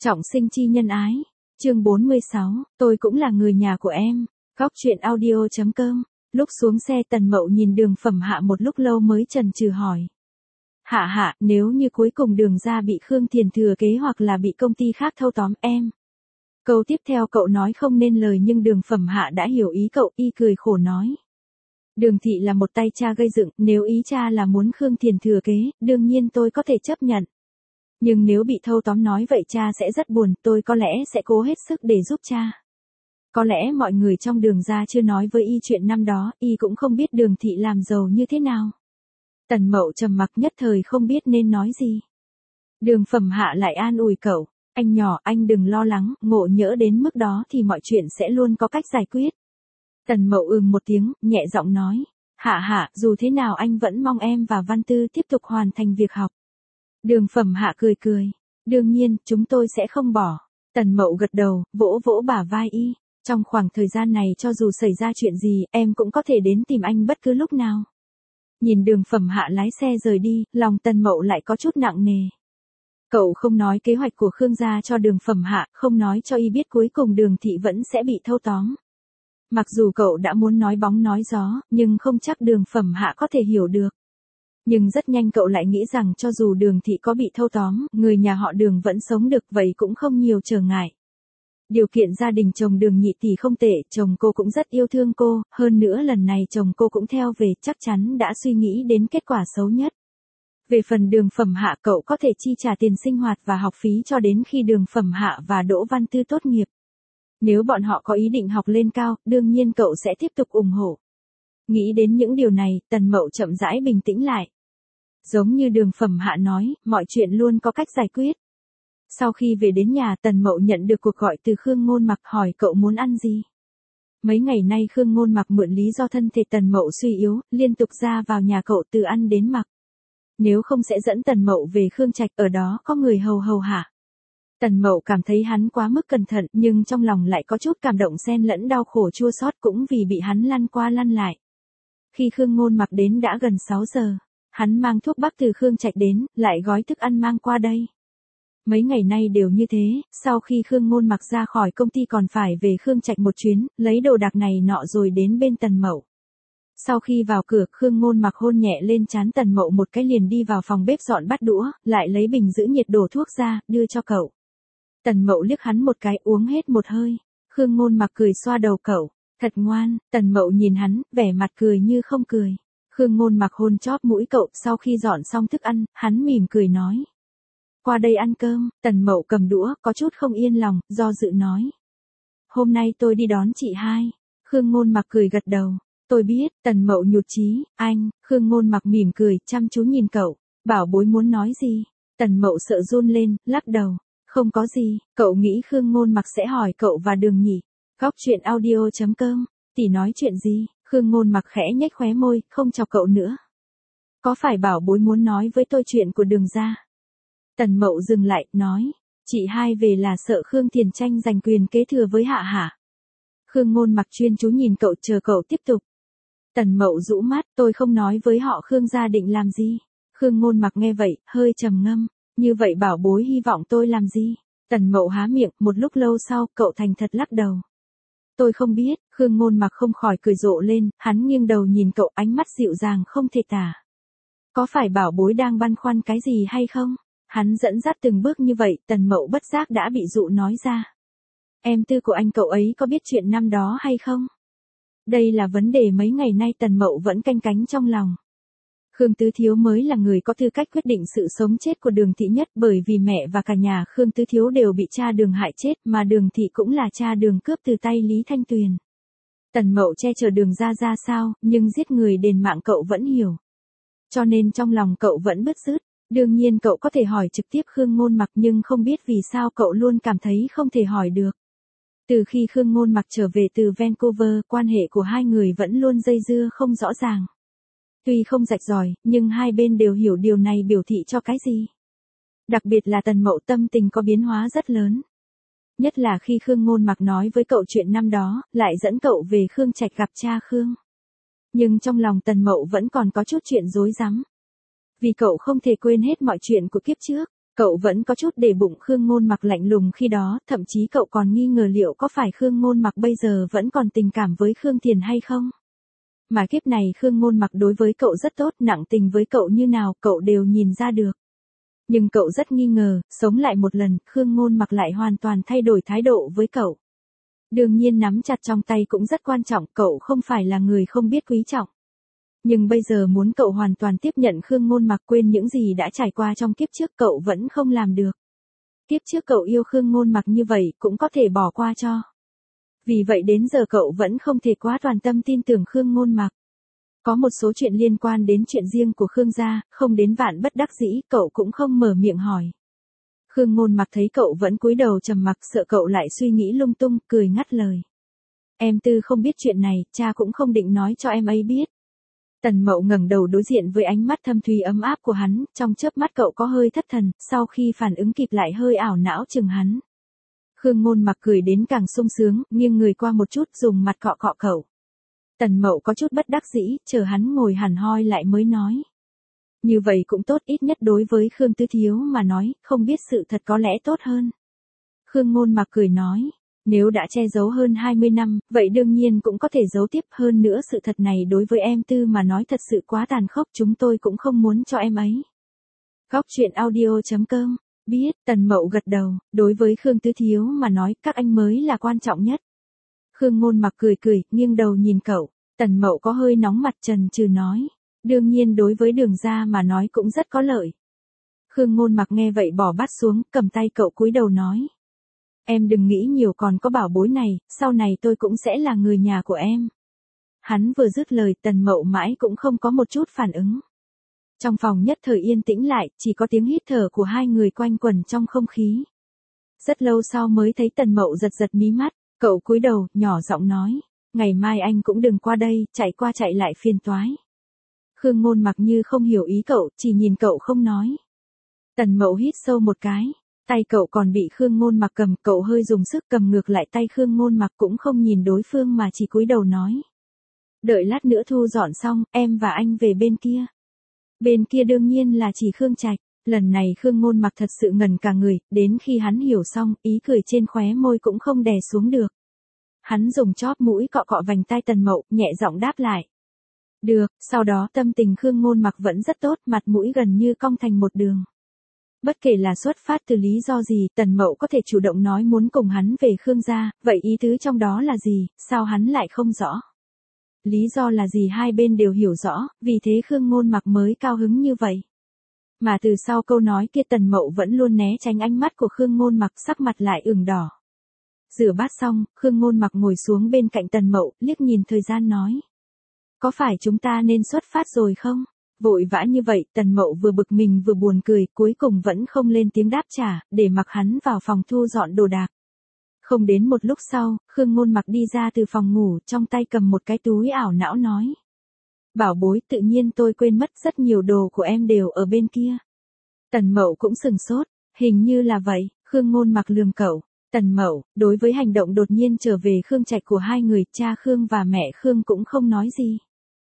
Trọng sinh chi nhân ái. Chương 46, tôi cũng là người nhà của em. Góc truyện audio.com. Lúc xuống xe Tần Mậu nhìn Đường Phẩm Hạ một lúc lâu mới chần chừ hỏi. Hạ, nếu như cuối cùng Đường gia bị Khương Thiền thừa kế hoặc là bị công ty khác thâu tóm em. Câu tiếp theo cậu nói không nên lời nhưng Đường Phẩm Hạ đã hiểu ý cậu, y cười khổ nói. Đường thị là một tay cha gây dựng, nếu ý cha là muốn Khương Thiền thừa kế, đương nhiên tôi có thể chấp nhận. Nhưng nếu bị thâu tóm nói vậy cha sẽ rất buồn, tôi có lẽ sẽ cố hết sức để giúp cha. Có lẽ mọi người trong Đường gia chưa nói với y chuyện năm đó, y cũng không biết Đường thị làm giàu như thế nào. Tần Mậu trầm mặc nhất thời không biết nên nói gì. Đường Phẩm Hạ lại an ủi cậu, anh nhỏ anh đừng lo lắng, ngộ nhỡ đến mức đó thì mọi chuyện sẽ luôn có cách giải quyết. Tần Mậu một tiếng, nhẹ giọng nói, Hạ, dù thế nào anh vẫn mong em và Văn Tư tiếp tục hoàn thành việc học. Đường Phẩm Hạ cười, đương nhiên, chúng tôi sẽ không bỏ. Tần Mậu gật đầu, vỗ bả vai y, trong khoảng thời gian này cho dù xảy ra chuyện gì, em cũng có thể đến tìm anh bất cứ lúc nào. Nhìn Đường Phẩm Hạ lái xe rời đi, lòng Tần Mậu lại có chút nặng nề. Cậu không nói kế hoạch của Khương gia cho Đường Phẩm Hạ, không nói cho y biết cuối cùng Đường thị vẫn sẽ bị thâu tóm. Mặc dù cậu đã muốn nói bóng nói gió, nhưng không chắc Đường Phẩm Hạ có thể hiểu được. Nhưng rất nhanh cậu lại nghĩ rằng cho dù Đường thị có bị thâu tóm, người nhà họ Đường vẫn sống được, vậy cũng không nhiều trở ngại. Điều kiện gia đình chồng Đường nhị tỷ không tệ, chồng cô cũng rất yêu thương cô, hơn nữa lần này chồng cô cũng theo về, chắc chắn đã suy nghĩ đến kết quả xấu nhất. Về phần Đường Phẩm Hạ, cậu có thể chi trả tiền sinh hoạt và học phí cho đến khi Đường Phẩm Hạ và Đỗ Văn Tư tốt nghiệp. Nếu bọn họ có ý định học lên cao, đương nhiên cậu sẽ tiếp tục ủng hộ. Nghĩ đến những điều này, Tần Mậu chậm rãi bình tĩnh lại. Giống như Đường Phẩm Hạ nói, mọi chuyện luôn có cách giải quyết. Sau khi về đến nhà, Tần Mậu nhận được cuộc gọi từ Khương Ngôn Mặc hỏi cậu muốn ăn gì. Mấy ngày nay Khương Ngôn Mặc mượn lý do thân thể Tần Mậu suy yếu, liên tục ra vào nhà cậu từ ăn đến mặc. Nếu không sẽ dẫn Tần Mậu về Khương Trạch, ở đó có người hầu hạ. Tần Mậu cảm thấy hắn quá mức cẩn thận, nhưng trong lòng lại có chút cảm động xen lẫn đau khổ chua xót cũng vì bị hắn lăn qua lăn lại. Khi Khương Ngôn Mặc đến đã gần 6 giờ, hắn mang thuốc bắc từ Khương Trạch đến, lại gói thức ăn mang qua đây. Mấy ngày nay đều như thế, sau khi Khương Ngôn Mặc ra khỏi công ty còn phải về Khương Trạch một chuyến, lấy đồ đạc này nọ rồi đến bên Tần Mậu. Sau khi vào cửa, Khương Ngôn Mặc hôn nhẹ lên trán Tần Mậu một cái liền đi vào phòng bếp dọn bát đũa, lại lấy bình giữ nhiệt đổ thuốc ra, đưa cho cậu. Tần Mậu liếc hắn một cái uống hết một hơi. Khương Ngôn Mặc cười xoa đầu cậu, thật ngoan. Tần Mậu nhìn hắn, vẻ mặt cười như không cười. Khương Ngôn Mặc hôn chóp mũi cậu, sau khi dọn xong thức ăn, hắn mỉm cười nói. Qua đây ăn cơm. Tần Mậu cầm đũa, có chút không yên lòng, do dự nói. Hôm nay tôi đi đón chị hai. Khương Ngôn Mặc cười gật đầu. Tôi biết. Tần Mậu nhụt chí, anh. Khương Ngôn Mặc mỉm cười, chăm chú nhìn cậu. Bảo bối muốn nói gì? Tần Mậu sợ run lên, lắc đầu. Không có gì, cậu nghĩ Khương Ngôn Mặc sẽ hỏi cậu và Đường nhỉ? Góc truyện audio.com. Tỷ nói chuyện gì? Khương Ngôn Mặc khẽ nhếch khóe môi, không chọc cậu nữa. Có phải bảo bối muốn nói với tôi chuyện của Đường gia? Tần Mậu dừng lại, nói. Chị hai về là sợ Khương Thiền tranh giành quyền kế thừa với Hạ hả? Khương Ngôn Mặc chuyên chú nhìn cậu chờ cậu tiếp tục. Tần Mậu rũ mắt, tôi không nói với họ Khương gia định làm gì. Khương Ngôn Mặc nghe vậy, hơi trầm ngâm. Như vậy bảo bối hy vọng tôi làm gì? Tần Mậu há miệng, một lúc lâu sau, cậu thành thật lắc đầu. Tôi không biết. Khương Ngôn Mặc không khỏi cười rộ lên, hắn nghiêng đầu nhìn cậu, ánh mắt dịu dàng không thể tả. Có phải bảo bối đang băn khoăn cái gì hay không? Hắn dẫn dắt từng bước như vậy, Tần Mậu bất giác đã bị dụ nói ra. Em Tư của anh cậu ấy có biết chuyện năm đó hay không? Đây là vấn đề mấy ngày nay Tần Mậu vẫn canh cánh trong lòng. Khương Tứ Thiếu mới là người có tư cách quyết định sự sống chết của Đường thị nhất, bởi vì mẹ và cả nhà Khương Tứ Thiếu đều bị cha Đường hại chết, mà Đường thị cũng là cha Đường cướp từ tay Lý Thanh Tuyền. Tần Mậu che chở Đường ra sao, nhưng giết người đền mạng cậu vẫn hiểu. Cho nên trong lòng cậu vẫn bứt rứt. Đương nhiên cậu có thể hỏi trực tiếp Khương Ngôn Mặc, nhưng không biết vì sao cậu luôn cảm thấy không thể hỏi được. Từ khi Khương Ngôn Mặc trở về từ Vancouver, quan hệ của hai người vẫn luôn dây dưa không rõ ràng. Tuy không rạch ròi, nhưng hai bên đều hiểu điều này biểu thị cho cái gì. Đặc biệt là Tần Mậu tâm tình có biến hóa rất lớn. Nhất là khi Khương Ngôn Mặc nói với cậu chuyện năm đó, lại dẫn cậu về Khương Trạch gặp cha Khương. Nhưng trong lòng Tần Mậu vẫn còn có chút chuyện rối rắm. Vì cậu không thể quên hết mọi chuyện của kiếp trước. Cậu vẫn có chút để bụng Khương Ngôn Mặc lạnh lùng khi đó, thậm chí cậu còn nghi ngờ liệu có phải Khương Ngôn Mặc bây giờ vẫn còn tình cảm với Khương Thiền hay không. Mà kiếp này Khương Ngôn Mặc đối với cậu rất tốt, nặng tình với cậu như nào cậu đều nhìn ra được. Nhưng cậu rất nghi ngờ, sống lại một lần, Khương Ngôn Mặc lại hoàn toàn thay đổi thái độ với cậu. Đương nhiên nắm chặt trong tay cũng rất quan trọng, cậu không phải là người không biết quý trọng. Nhưng bây giờ muốn cậu hoàn toàn tiếp nhận Khương Ngôn Mặc, quên những gì đã trải qua trong kiếp trước cậu vẫn không làm được. Kiếp trước cậu yêu Khương Ngôn Mặc như vậy cũng có thể bỏ qua cho. Vì vậy đến giờ cậu vẫn không thể quá toàn tâm tin tưởng Khương Ngôn Mặc. Có một số chuyện liên quan đến chuyện riêng của Khương gia, không đến vạn bất đắc dĩ cậu cũng không mở miệng hỏi. Khương Ngôn Mặc thấy cậu vẫn cúi đầu trầm mặc, sợ cậu lại suy nghĩ lung tung, cười ngắt lời. Em Tư không biết chuyện này, cha cũng không định nói cho em ấy biết. Tần Mậu ngẩng đầu đối diện với ánh mắt thâm thúy ấm áp của hắn, trong chớp mắt cậu có hơi thất thần, sau khi phản ứng kịp lại hơi ảo não chừng hắn. Khương Ngôn Mặc cười đến càng sung sướng, nghiêng người qua một chút dùng mặt cọ cọ cậu. Tần Mậu có chút bất đắc dĩ, chờ hắn ngồi hẳn hoi lại mới nói. Như vậy cũng tốt, ít nhất đối với Khương Tứ Thiếu mà nói, không biết sự thật có lẽ tốt hơn. Khương Ngôn Mặc cười nói, nếu đã che giấu hơn 20 năm, vậy đương nhiên cũng có thể giấu tiếp, hơn nữa sự thật này đối với em Tư mà nói thật sự quá tàn khốc, chúng tôi cũng không muốn cho em ấy. Góc truyện audio.com, biết, Tần Mậu gật đầu, đối với Khương Tứ Thiếu mà nói, các anh mới là quan trọng nhất. Khương Ngôn Mặc cười cười, nghiêng đầu nhìn cậu, Tần Mậu có hơi nóng mặt chần chừ nói, đương nhiên đối với Đường gia mà nói cũng rất có lợi. Khương Ngôn Mặc nghe vậy bỏ bát xuống, cầm tay cậu cúi đầu nói. Em đừng nghĩ nhiều, còn có bảo bối này, sau này tôi cũng sẽ là người nhà của em. Hắn vừa dứt lời, Tần Mậu mãi cũng không có một chút phản ứng. Trong phòng nhất thời yên tĩnh lại, chỉ có tiếng hít thở của hai người quanh quẩn trong không khí. Rất lâu sau mới thấy Tần Mậu giật giật mí mắt, cậu cúi đầu, nhỏ giọng nói, ngày mai anh cũng đừng qua đây, chạy qua chạy lại phiền toái. Khương Ngôn Mặc như không hiểu ý cậu, chỉ nhìn cậu không nói. Tần Mậu hít sâu một cái, tay cậu còn bị Khương Ngôn Mặc cầm, cậu hơi dùng sức cầm ngược lại tay Khương Ngôn Mặc, cũng không nhìn đối phương mà chỉ cúi đầu nói. Đợi lát nữa thu dọn xong, em và anh về bên kia. Bên kia đương nhiên là chỉ Khương Trạch. Lần này Khương Ngôn Mặc thật sự ngẩn cả người, đến khi hắn hiểu xong, ý cười trên khóe môi cũng không đè xuống được. Hắn dùng chóp mũi cọ cọ vành tai Tần Mậu, nhẹ giọng đáp lại. Được, sau đó tâm tình Khương Ngôn Mặc vẫn rất tốt, mặt mũi gần như cong thành một đường. Bất kể là xuất phát từ lý do gì, Tần Mậu có thể chủ động nói muốn cùng hắn về Khương gia, vậy ý tứ trong đó là gì, sao hắn lại không rõ? Lý do là gì hai bên đều hiểu rõ, vì thế Khương Ngôn Mặc mới cao hứng như vậy. Mà từ sau câu nói kia Tần Mậu vẫn luôn né tránh ánh mắt của Khương Ngôn Mặc, sắc mặt lại ửng đỏ. Rửa bát xong, Khương Ngôn Mặc ngồi xuống bên cạnh Tần Mậu, liếc nhìn thời gian nói. Có phải chúng ta nên xuất phát rồi không? Vội vã như vậy, Tần Mậu vừa bực mình vừa buồn cười, cuối cùng vẫn không lên tiếng đáp trả, để mặc hắn vào phòng thu dọn đồ đạc. Không đến một lúc sau, Khương Ngôn Mặc đi ra từ phòng ngủ, trong tay cầm một cái túi ảo não nói. Bảo bối, tự nhiên tôi quên mất, rất nhiều đồ của em đều ở bên kia. Tần Mậu cũng sừng sốt, hình như là vậy. Khương Ngôn Mặc lườm cậu. Tần Mậu, đối với hành động đột nhiên trở về Khương Trạch của hai người, cha Khương và mẹ Khương cũng không nói gì.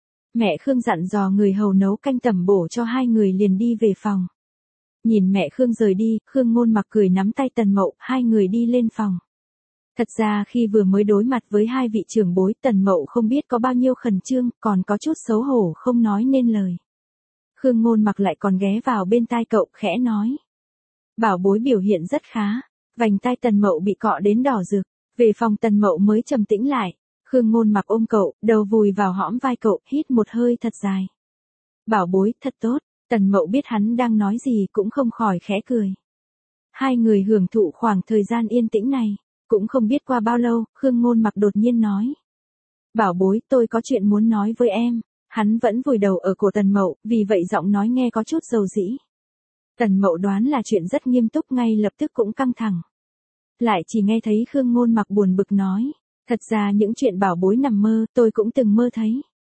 Mẹ Khương dặn dò người hầu nấu canh tẩm bổ cho hai người liền đi về phòng. Nhìn mẹ Khương rời đi, Khương Ngôn Mặc cười nắm tay Tần Mậu, hai người đi lên phòng. Thật ra khi vừa mới đối mặt với hai vị trưởng bối, Tần Mậu không biết có bao nhiêu khẩn trương, còn có chút xấu hổ không nói nên lời. Khương Ngôn Mặc lại còn ghé vào bên tai cậu, khẽ nói. Bảo bối biểu hiện rất khá. Vành tai Tần Mậu bị cọ đến đỏ rực. Về phòng Tần Mậu mới trầm tĩnh lại. Khương Ngôn Mặc ôm cậu, đầu vùi vào hõm vai cậu, hít một hơi thật dài. Bảo bối, thật tốt. Tần Mậu biết hắn đang nói gì cũng không khỏi khẽ cười. Hai người hưởng thụ khoảng thời gian yên tĩnh này. Cũng không biết qua bao lâu, Khương Ngôn Mặc đột nhiên nói. Bảo bối, tôi có chuyện muốn nói với em. Hắn vẫn vùi đầu ở cổ Tần Mậu, vì vậy giọng nói nghe có chút dầu dĩ. Tần Mậu đoán là chuyện rất nghiêm túc, ngay lập tức cũng căng thẳng. Lại chỉ nghe thấy Khương Ngôn Mặc buồn bực nói. Thật ra những chuyện bảo bối nằm mơ, tôi cũng từng mơ thấy.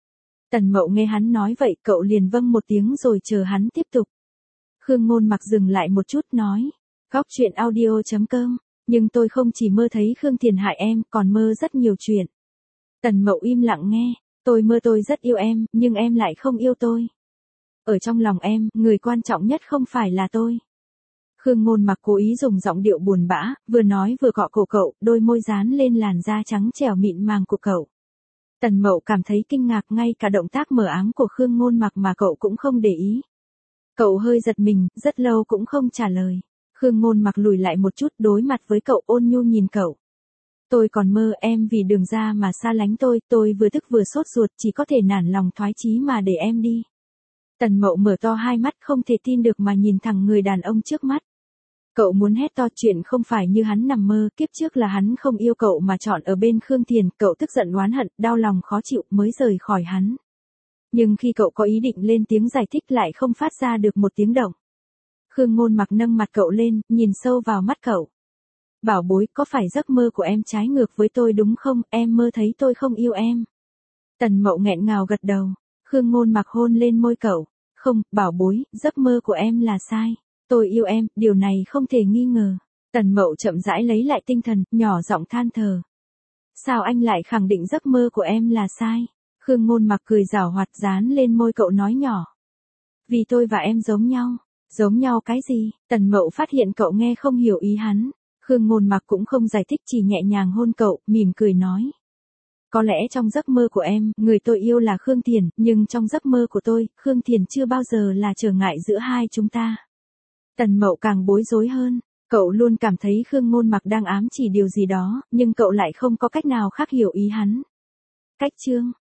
Tần Mậu nghe hắn nói vậy, cậu liền vâng một tiếng rồi chờ hắn tiếp tục. Khương Ngôn Mặc dừng lại một chút nói. Góc truyện audio.com. Nhưng tôi không chỉ mơ thấy Khương Thiền hại em, còn mơ rất nhiều chuyện. Tần Mậu im lặng nghe. Tôi mơ tôi rất yêu em, nhưng em lại không yêu tôi. Ở trong lòng em, người quan trọng nhất không phải là tôi. Khương Ngôn Mặc cố ý dùng giọng điệu buồn bã, vừa nói vừa cọ cổ cậu, đôi môi dán lên làn da trắng trẻo mịn màng của cậu. Tần Mậu cảm thấy kinh ngạc, ngay cả động tác mờ ám của Khương Ngôn Mặc mà cậu cũng không để ý. Cậu hơi giật mình, rất lâu cũng không trả lời. Khương Ngôn Mặc lùi lại một chút, đối mặt với cậu, ôn nhu nhìn cậu. Tôi còn mơ em vì Đường ra mà xa lánh tôi vừa tức vừa sốt ruột, chỉ có thể nản lòng thoái chí mà để em đi. Tần Mậu mở to hai mắt không thể tin được mà nhìn thẳng người đàn ông trước mắt. Cậu muốn hét to, chuyện không phải như hắn nằm mơ, kiếp trước là hắn không yêu cậu mà chọn ở bên Khương Thiền, cậu tức giận oán hận, đau lòng khó chịu mới rời khỏi hắn. Nhưng khi cậu có ý định lên tiếng giải thích lại không phát ra được một tiếng động. Khương Ngôn Mặc nâng mặt cậu lên, nhìn sâu vào mắt cậu. Bảo bối, có phải giấc mơ của em trái ngược với tôi đúng không, em mơ thấy tôi không yêu em. Tần Mậu nghẹn ngào gật đầu. Khương Ngôn Mặc hôn lên môi cậu. Không, bảo bối, giấc mơ của em là sai. Tôi yêu em, điều này không thể nghi ngờ. Tần Mậu chậm rãi lấy lại tinh thần, nhỏ giọng than thở. Sao anh lại khẳng định giấc mơ của em là sai? Khương Ngôn Mặc cười giảo hoạt dán lên môi cậu nói nhỏ. Vì tôi và em giống nhau. Giống nhau cái gì? Tần Mậu phát hiện cậu nghe không hiểu ý hắn. Khương Ngôn Mặc cũng không giải thích, chỉ nhẹ nhàng hôn cậu, mỉm cười nói. Có lẽ trong giấc mơ của em, người tôi yêu là Khương Thiền, nhưng trong giấc mơ của tôi, Khương Thiền chưa bao giờ là trở ngại giữa hai chúng ta. Tần Mậu càng bối rối hơn. Cậu luôn cảm thấy Khương Ngôn Mặc đang ám chỉ điều gì đó, nhưng cậu lại không có cách nào khác hiểu ý hắn. Cách chương